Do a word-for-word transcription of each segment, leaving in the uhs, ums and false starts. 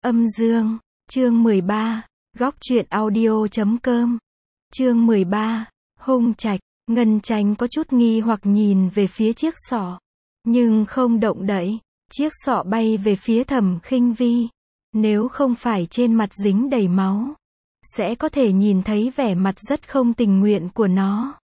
Âm dương, chương mười ba, góc truyện audio chấm com. Chương mười ba, Hung Trạch. Ngân Chánh có chút nghi hoặc nhìn về phía chiếc sọ, nhưng không động đậy. Chiếc sọ bay về phía Thẩm Khinh Vi. Nếu không phải trên mặt dính đầy máu, sẽ có thể nhìn thấy vẻ mặt rất không tình nguyện của nó.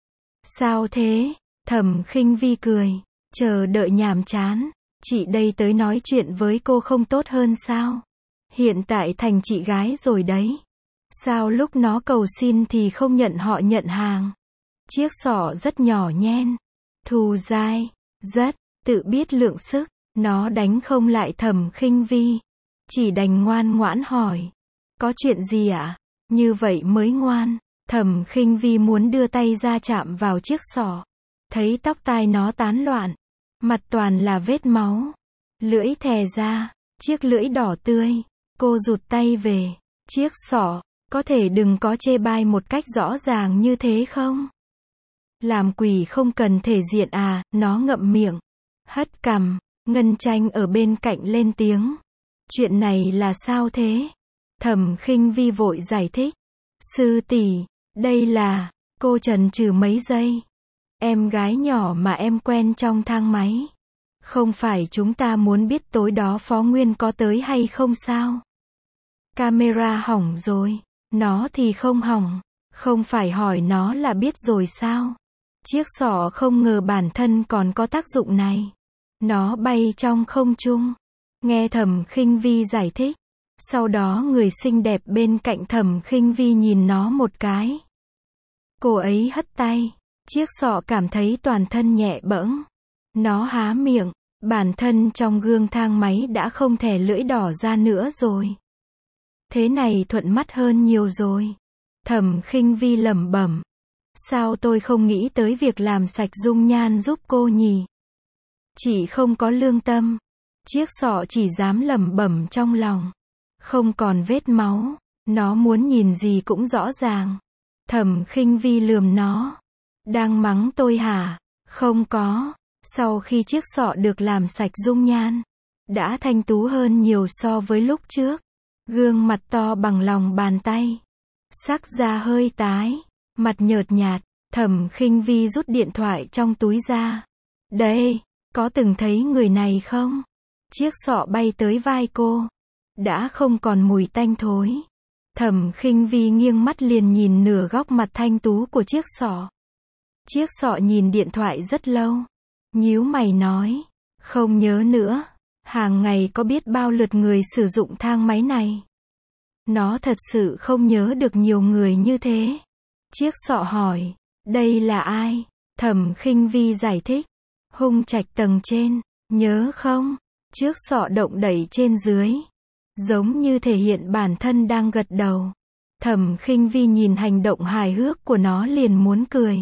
Sao thế? Thẩm Khinh Vi cười, chờ đợi nhàm chán. Chị đây tới nói chuyện với cô không tốt hơn sao? Hiện tại thành chị gái rồi đấy. Sao lúc nó cầu xin thì không nhận họ nhận hàng? Chiếc sọ rất nhỏ nhen, thù dai, rất tự biết lượng sức. Nó đánh không lại Thẩm Khinh Vi, chỉ đành ngoan ngoãn hỏi. Có chuyện gì ạ? À? Như vậy mới ngoan. Thẩm Khinh Vi muốn đưa tay ra chạm vào chiếc sọ. Thấy tóc tai nó tán loạn, mặt toàn là vết máu. Lưỡi thè ra, chiếc lưỡi đỏ tươi. Cô rụt tay về. Chiếc sọ, có thể đừng có chê bai một cách rõ ràng như thế không? Làm quỷ không cần thể diện à? Nó ngậm miệng, hất cằm. Ngân Chánh ở bên cạnh lên tiếng. Chuyện này là sao thế? Thẩm Khinh Vi vội giải thích. Sư tỷ, đây là, cô chần chừ mấy giây. Em gái nhỏ mà em quen trong thang máy. Không phải chúng ta muốn biết tối đó Phó Nguyên có tới hay không sao? Camera hỏng rồi. Nó thì không hỏng. Không phải hỏi nó là biết rồi sao? Chiếc sọ không ngờ bản thân còn có tác dụng này. Nó bay trong không trung. Nghe Thẩm Khinh Vi giải thích. Sau đó người xinh đẹp bên cạnh Thẩm Khinh Vi nhìn nó một cái. Cô ấy hất tay. Chiếc sọ cảm thấy toàn thân nhẹ bẫng. Nó há miệng. Bản thân trong gương thang máy đã không thè lưỡi đỏ ra nữa rồi. Thế này thuận mắt hơn nhiều rồi. Thẩm Khinh Vi lẩm bẩm. Sao tôi không nghĩ tới việc làm sạch dung nhan giúp cô nhỉ? Chị không có lương tâm. Chiếc sọ chỉ dám lẩm bẩm trong lòng. Không còn vết máu. Nó muốn nhìn gì cũng rõ ràng. Thẩm Khinh Vi lườm nó. Đang mắng tôi hả? Không có. Sau khi chiếc sọ được làm sạch dung nhan, đã thanh tú hơn nhiều so với lúc trước. Gương mặt to bằng lòng bàn tay. Sắc da hơi tái. Mặt nhợt nhạt. Thẩm Khinh Vi rút điện thoại trong túi ra. Đây, có từng thấy người này không? Chiếc sọ bay tới vai cô. Đã không còn mùi tanh thối. Thẩm Khinh Vi nghiêng mắt liền nhìn nửa góc mặt thanh tú của chiếc sọ. Chiếc sọ nhìn điện thoại rất lâu. Nhíu mày nói. Không nhớ nữa. Hàng ngày có biết bao lượt người sử dụng thang máy này. Nó thật sự không nhớ được nhiều người như thế. Chiếc sọ hỏi. Đây là ai? Thẩm Khinh Vi giải thích. Hung Trạch tầng trên. Nhớ không? Chiếc sọ động đẩy trên dưới. Giống như thể hiện bản thân đang gật đầu. Thẩm Khinh Vi nhìn hành động hài hước của nó liền muốn cười.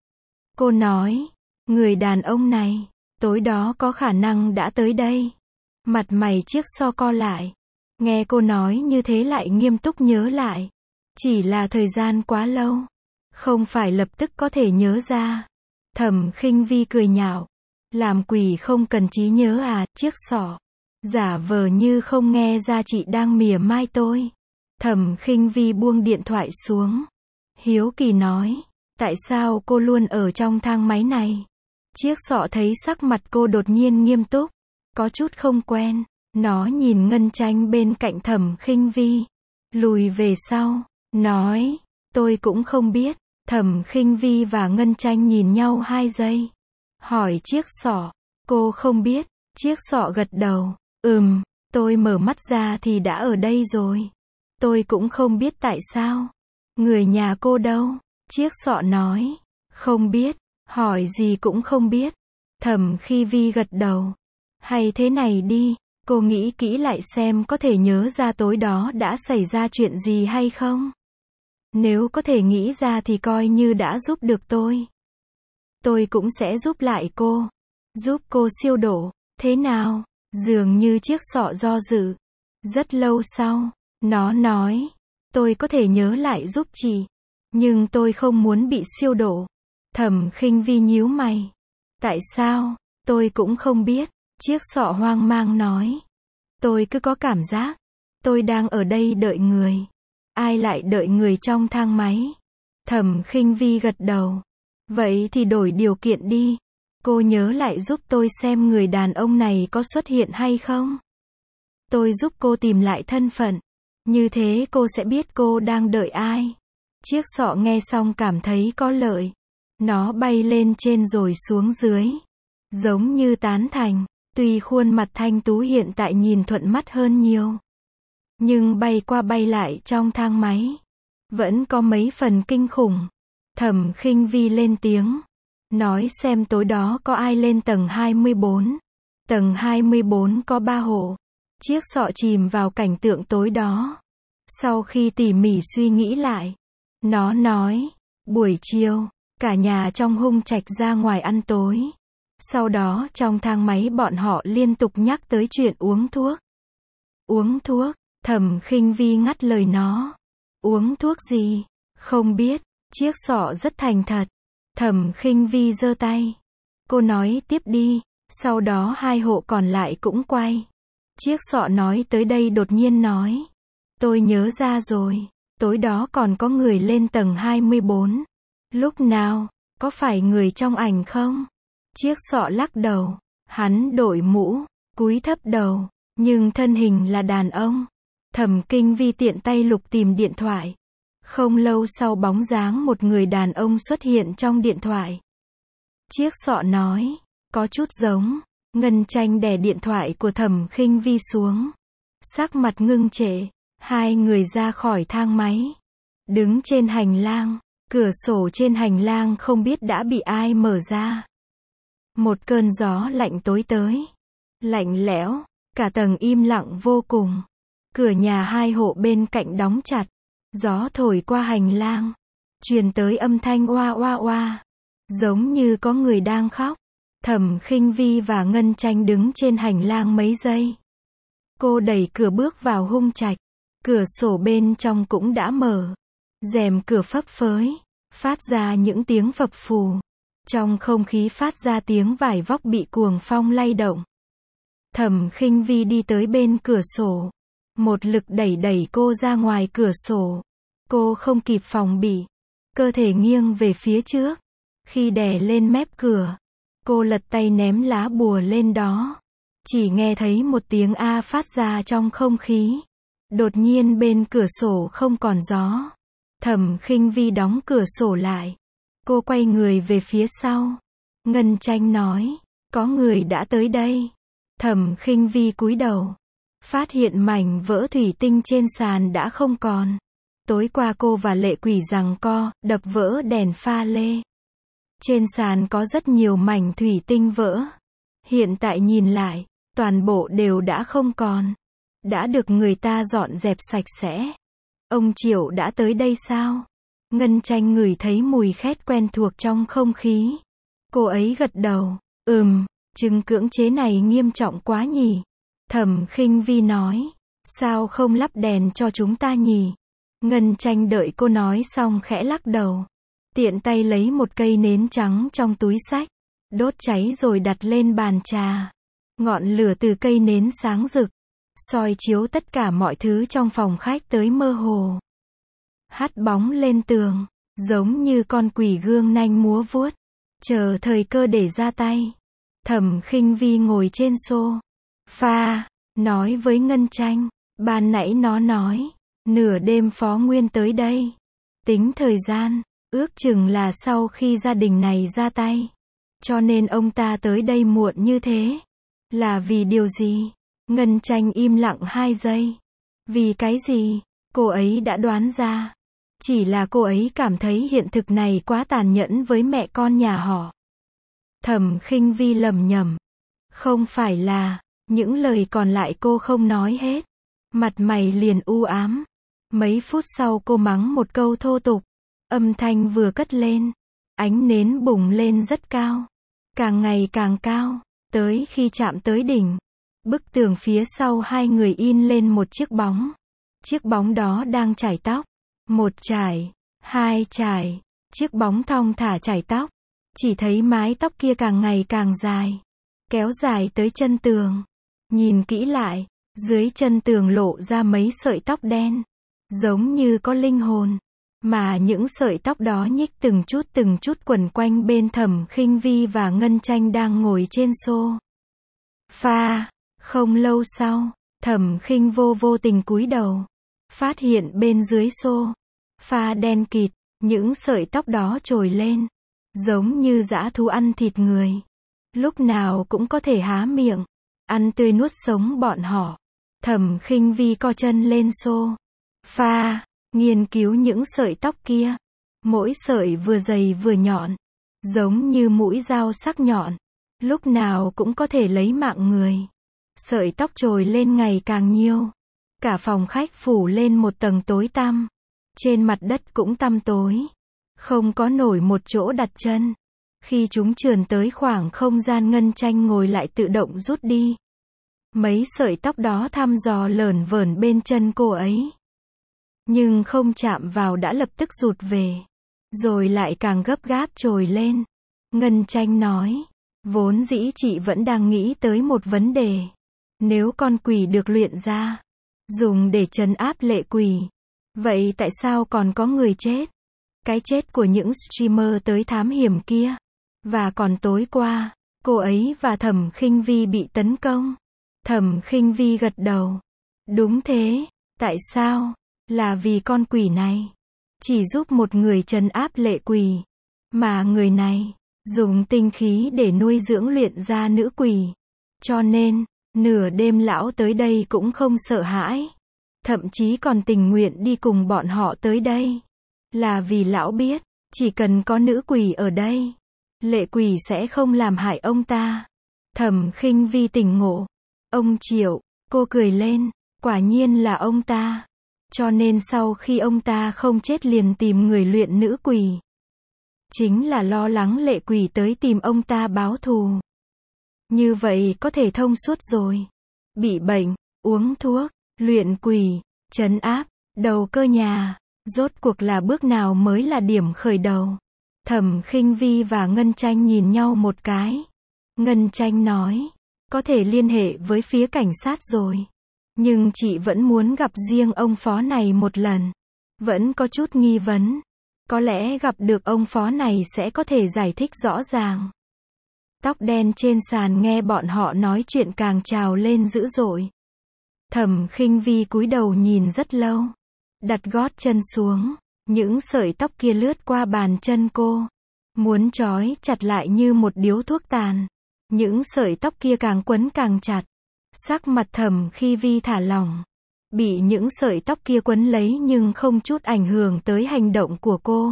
Cô nói. Người đàn ông này, tối đó có khả năng đã tới đây. Mặt mày chiếc sọ co lại. Nghe cô nói như thế lại nghiêm túc nhớ lại. Chỉ là thời gian quá lâu. Không phải lập tức có thể nhớ ra. Thẩm Khinh Vi cười nhạo. Làm quỷ không cần trí nhớ à? Chiếc sọ giả vờ như không nghe ra chị đang mỉa mai tôi. Thẩm Khinh Vi buông điện thoại xuống. Hiếu kỳ nói. Tại sao cô luôn ở trong thang máy này? Chiếc sọ thấy sắc mặt cô đột nhiên nghiêm túc. Có chút không quen. Nó nhìn Ngân Chánh bên cạnh Thẩm Khinh Vi. Lùi về sau. Nói. Tôi cũng không biết. Thẩm Khinh Vi và Ngân Chánh nhìn nhau hai giây. Hỏi chiếc sọ. Cô không biết. Chiếc sọ gật đầu. Ừm, tôi mở mắt ra thì đã ở đây rồi. Tôi cũng không biết tại sao. Người nhà cô đâu? Chiếc sọ nói. Không biết. Hỏi gì cũng không biết. Thẩm Khinh Vi gật đầu. Hay thế này đi. Cô nghĩ kỹ lại xem có thể nhớ ra tối đó đã xảy ra chuyện gì hay không? Nếu có thể nghĩ ra thì coi như đã giúp được tôi. Tôi cũng sẽ giúp lại cô. Giúp cô siêu độ. Thế nào? Dường như chiếc sọ do dự. Rất lâu sau, nó nói. Tôi có thể nhớ lại giúp chị. Nhưng tôi không muốn bị siêu độ. Thẩm Khinh Vi nhíu mày. Tại sao? Tôi cũng không biết. Chiếc sọ hoang mang nói. Tôi cứ có cảm giác. Tôi đang ở đây đợi người. Ai lại đợi người trong thang máy? Thẩm Khinh Vi gật đầu. Vậy thì đổi điều kiện đi. Cô nhớ lại giúp tôi xem người đàn ông này có xuất hiện hay không. Tôi giúp cô tìm lại thân phận. Như thế cô sẽ biết cô đang đợi ai. Chiếc sọ nghe xong cảm thấy có lợi. Nó bay lên trên rồi xuống dưới. Giống như tán thành. Tuy khuôn mặt thanh tú hiện tại nhìn thuận mắt hơn nhiều. Nhưng bay qua bay lại trong thang máy. Vẫn có mấy phần kinh khủng. Thẩm Khinh Vi lên tiếng. Nói xem tối đó có ai lên tầng hai mươi bốn. Tầng hai mươi bốn có ba hộ. Chiếc sọ chìm vào cảnh tượng tối đó. Sau khi tỉ mỉ suy nghĩ lại. Nó nói. Buổi chiều, cả nhà trong Hung Trạch ra ngoài ăn tối. Sau đó trong thang máy bọn họ liên tục nhắc tới chuyện uống thuốc. Uống thuốc, Thẩm Khinh Vi ngắt lời nó. Uống thuốc gì? Không biết. Chiếc sọ rất thành thật. Thẩm Khinh Vi giơ tay. Cô nói tiếp đi. Sau đó hai hộ còn lại cũng quay. Chiếc sọ nói tới đây đột nhiên nói. Tôi nhớ ra rồi. Tối đó còn có người lên tầng hai mươi bốn. Lúc nào? Có phải người trong ảnh không? Chiếc sọ lắc đầu. Hắn đội mũ, cúi thấp đầu, nhưng thân hình là đàn ông. Thẩm Khinh Vi tiện tay lục tìm điện thoại. Không lâu sau bóng dáng một người đàn ông xuất hiện trong điện thoại. Chiếc sọ nói. Có chút giống. Ngân Tranh đè điện thoại của Thẩm Khinh Vi xuống. Sắc mặt ngưng trệ. Hai người ra khỏi thang máy. Đứng trên hành lang. Cửa sổ trên hành lang không biết đã bị ai mở ra. Một cơn gió lạnh tối tới. Lạnh lẽo. Cả tầng im lặng vô cùng. Cửa nhà hai hộ bên cạnh đóng chặt. Gió thổi qua hành lang. Truyền tới âm thanh oa oa oa. Giống như có người đang khóc. Thẩm Khinh Vi và Ngân Tranh đứng trên hành lang mấy giây. Cô đẩy cửa bước vào Hung Trạch. Cửa sổ bên trong cũng đã mở. Rèm cửa phấp phới. Phát ra những tiếng phập phù. Trong không khí phát ra tiếng vải vóc bị cuồng phong lay động. Thẩm Khinh Vi đi tới bên cửa sổ. Một lực đẩy đẩy cô ra ngoài cửa sổ. Cô không kịp phòng bị. Cơ thể nghiêng về phía trước. Khi đè lên mép cửa. Cô lật tay ném lá bùa lên đó. Chỉ nghe thấy một tiếng A phát ra trong không khí. Đột nhiên bên cửa sổ không còn gió. Thẩm Khinh Vi đóng cửa sổ lại. Cô quay người về phía sau. Ngân Tranh nói. Có người đã tới đây. Thẩm Khinh Vi cúi đầu. Phát hiện mảnh vỡ thủy tinh trên sàn đã không còn. Tối qua cô và Lệ Quỷ giằng co, đập vỡ đèn pha lê. Trên sàn có rất nhiều mảnh thủy tinh vỡ. Hiện tại nhìn lại, toàn bộ đều đã không còn. Đã được người ta dọn dẹp sạch sẽ. Ông Triệu đã tới đây sao? Ngân Tranh ngửi thấy mùi khét quen thuộc trong không khí. Cô ấy gật đầu. Ừm, chứng cưỡng chế này nghiêm trọng quá nhỉ? Thẩm Khinh Vi nói. Sao không lắp đèn cho chúng ta nhỉ? Ngân Tranh đợi cô nói xong khẽ lắc đầu. Tiện tay lấy một cây nến trắng trong túi xách. Đốt cháy rồi đặt lên bàn trà. Ngọn lửa từ cây nến sáng rực. Soi chiếu tất cả mọi thứ trong phòng khách tới mơ hồ. Hắt bóng lên tường. Giống như con quỷ gương nanh múa vuốt. Chờ thời cơ để ra tay. Thẩm Khinh Vi ngồi trên xô pha. Nói với Ngân Tranh. Ban nãy nó nói. Nửa đêm Phó Nguyên tới đây. Tính thời gian. Ước chừng là sau khi gia đình này ra tay. Cho nên ông ta tới đây muộn như thế. Là vì điều gì? Ngân Tranh im lặng hai giây. Vì cái gì? Cô ấy đã đoán ra. Chỉ là cô ấy cảm thấy hiện thực này quá tàn nhẫn với mẹ con nhà họ. Thẩm Khinh Vi lẩm nhẩm. Không phải là. Những lời còn lại cô không nói hết. Mặt mày liền u ám. Mấy phút sau cô mắng một câu thô tục. Âm thanh vừa cất lên. Ánh nến bùng lên rất cao. Càng ngày càng cao. Tới khi chạm tới đỉnh. Bức tường phía sau hai người in lên một chiếc bóng. Chiếc bóng đó đang chải tóc. Một chải. Hai chải. Chiếc bóng thong thả chải tóc. Chỉ thấy mái tóc kia càng ngày càng dài. Kéo dài tới chân tường. Nhìn kỹ lại. Dưới chân tường lộ ra mấy sợi tóc đen, giống như có linh hồn. Mà những sợi tóc đó nhích từng chút từng chút quẩn quanh bên Thẩm Khinh Vi và Ngân Tranh đang ngồi trên xô pha. Không lâu sau, Thẩm Khinh Vô vô tình cúi đầu, phát hiện bên dưới xô pha đen kịt, những sợi tóc đó trồi lên, giống như dã thú ăn thịt người. Lúc nào cũng có thể há miệng, ăn tươi nuốt sống bọn họ. Thẩm Khinh Vi co chân lên xô pha, nghiên cứu những sợi tóc kia. Mỗi sợi vừa dày vừa nhọn, giống như mũi dao sắc nhọn, lúc nào cũng có thể lấy mạng người. Sợi tóc trồi lên ngày càng nhiều. Cả phòng khách phủ lên một tầng tối tăm. Trên mặt đất cũng tăm tối, không có nổi một chỗ đặt chân. Khi chúng trườn tới khoảng không gian, Ngân Tranh ngồi lại tự động rút đi. Mấy sợi tóc đó thăm dò lởn vởn bên chân cô ấy, nhưng không chạm vào đã lập tức rụt về, rồi lại càng gấp gáp trồi lên. Ngân Tranh nói, vốn dĩ chị vẫn đang nghĩ tới một vấn đề. Nếu con quỷ được luyện ra, dùng để trấn áp lệ quỷ, vậy tại sao còn có người chết? Cái chết của những streamer tới thám hiểm kia. Và còn tối qua, cô ấy và Thẩm Khinh Vi bị tấn công. Thẩm Khinh Vi gật đầu. Đúng thế, tại sao? Là vì con quỷ này chỉ giúp một người trấn áp lệ quỷ, mà người này dùng tinh khí để nuôi dưỡng luyện ra nữ quỷ. Cho nên, nửa đêm lão tới đây cũng không sợ hãi, thậm chí còn tình nguyện đi cùng bọn họ tới đây. Là vì lão biết, chỉ cần có nữ quỷ ở đây, lệ quỷ sẽ không làm hại ông ta. Thẩm Khinh Vi tỉnh ngộ. Ông Triệu, cô cười lên, quả nhiên là ông ta. Cho nên sau khi ông ta không chết liền tìm người luyện nữ quỷ. Chính là lo lắng lệ quỷ tới tìm ông ta báo thù. Như vậy có thể thông suốt rồi. Bị bệnh, uống thuốc, luyện quỷ, trấn áp, đầu cơ nhà. Rốt cuộc là bước nào mới là điểm khởi đầu? Thẩm Khinh Vi và Ngân Tranh nhìn nhau một cái. Ngân Tranh nói, có thể liên hệ với phía cảnh sát rồi. Nhưng chị vẫn muốn gặp riêng ông phó này một lần. Vẫn có chút nghi vấn. Có lẽ gặp được ông phó này sẽ có thể giải thích rõ ràng. Tóc đen trên sàn nghe bọn họ nói chuyện càng trào lên dữ dội. Thẩm Khinh Vi cúi đầu nhìn rất lâu. Đặt gót chân xuống. Những sợi tóc kia lướt qua bàn chân cô. Muốn trói chặt lại như một điếu thuốc tàn. Những sợi tóc kia càng quấn càng chặt. Sắc mặt Thẩm Khinh Vi thả lỏng. Bị những sợi tóc kia quấn lấy nhưng không chút ảnh hưởng tới hành động của cô.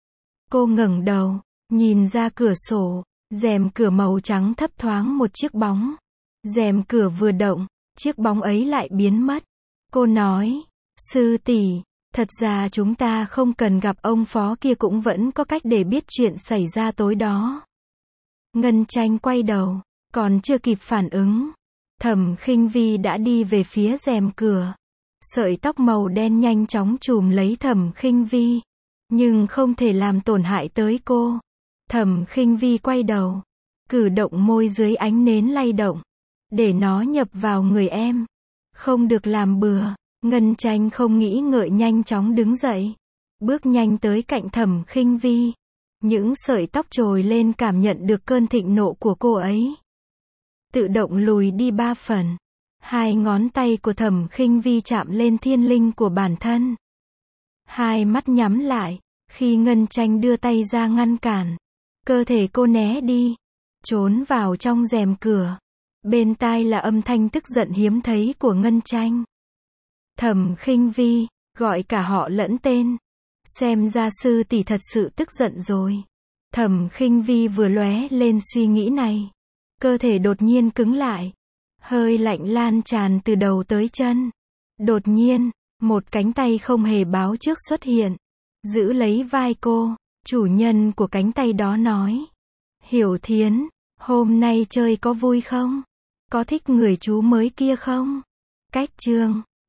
Cô ngẩng đầu, nhìn ra cửa sổ, rèm cửa màu trắng thấp thoáng một chiếc bóng. Rèm cửa vừa động, chiếc bóng ấy lại biến mất. Cô nói, sư tỷ, thật ra chúng ta không cần gặp ông phó kia cũng vẫn có cách để biết chuyện xảy ra tối đó. Ngân Tranh quay đầu, còn chưa kịp phản ứng. Thẩm Khinh Vi đã đi về phía rèm cửa. Sợi tóc màu đen nhanh chóng chùm lấy Thẩm Khinh Vi, nhưng không thể làm tổn hại tới cô. Thẩm Khinh Vi quay đầu, cử động môi dưới ánh nến lay động, để nó nhập vào người em. Không được làm bừa. Ngân Tranh không nghĩ ngợi nhanh chóng đứng dậy, bước nhanh tới cạnh Thẩm Khinh Vi. Những sợi tóc trồi lên cảm nhận được cơn thịnh nộ của cô ấy. Tự động lùi đi ba phần. Hai ngón tay của Thẩm Khinh Vi chạm lên thiên linh của bản thân. Hai mắt nhắm lại, khi Ngân Tranh đưa tay ra ngăn cản. Cơ thể cô né đi, trốn vào trong rèm cửa. Bên tai là âm thanh tức giận hiếm thấy của Ngân Tranh. Thẩm Khinh Vi, gọi cả họ lẫn tên. Xem ra sư tỷ thật sự tức giận rồi. Thẩm Khinh Vi vừa lóe lên suy nghĩ này. Cơ thể đột nhiên cứng lại. Hơi lạnh lan tràn từ đầu tới chân. Đột nhiên, một cánh tay không hề báo trước xuất hiện. Giữ lấy vai cô. Chủ nhân của cánh tay đó nói. Hiểu Thiến, hôm nay chơi có vui không? Có thích người chú mới kia không? Cách chương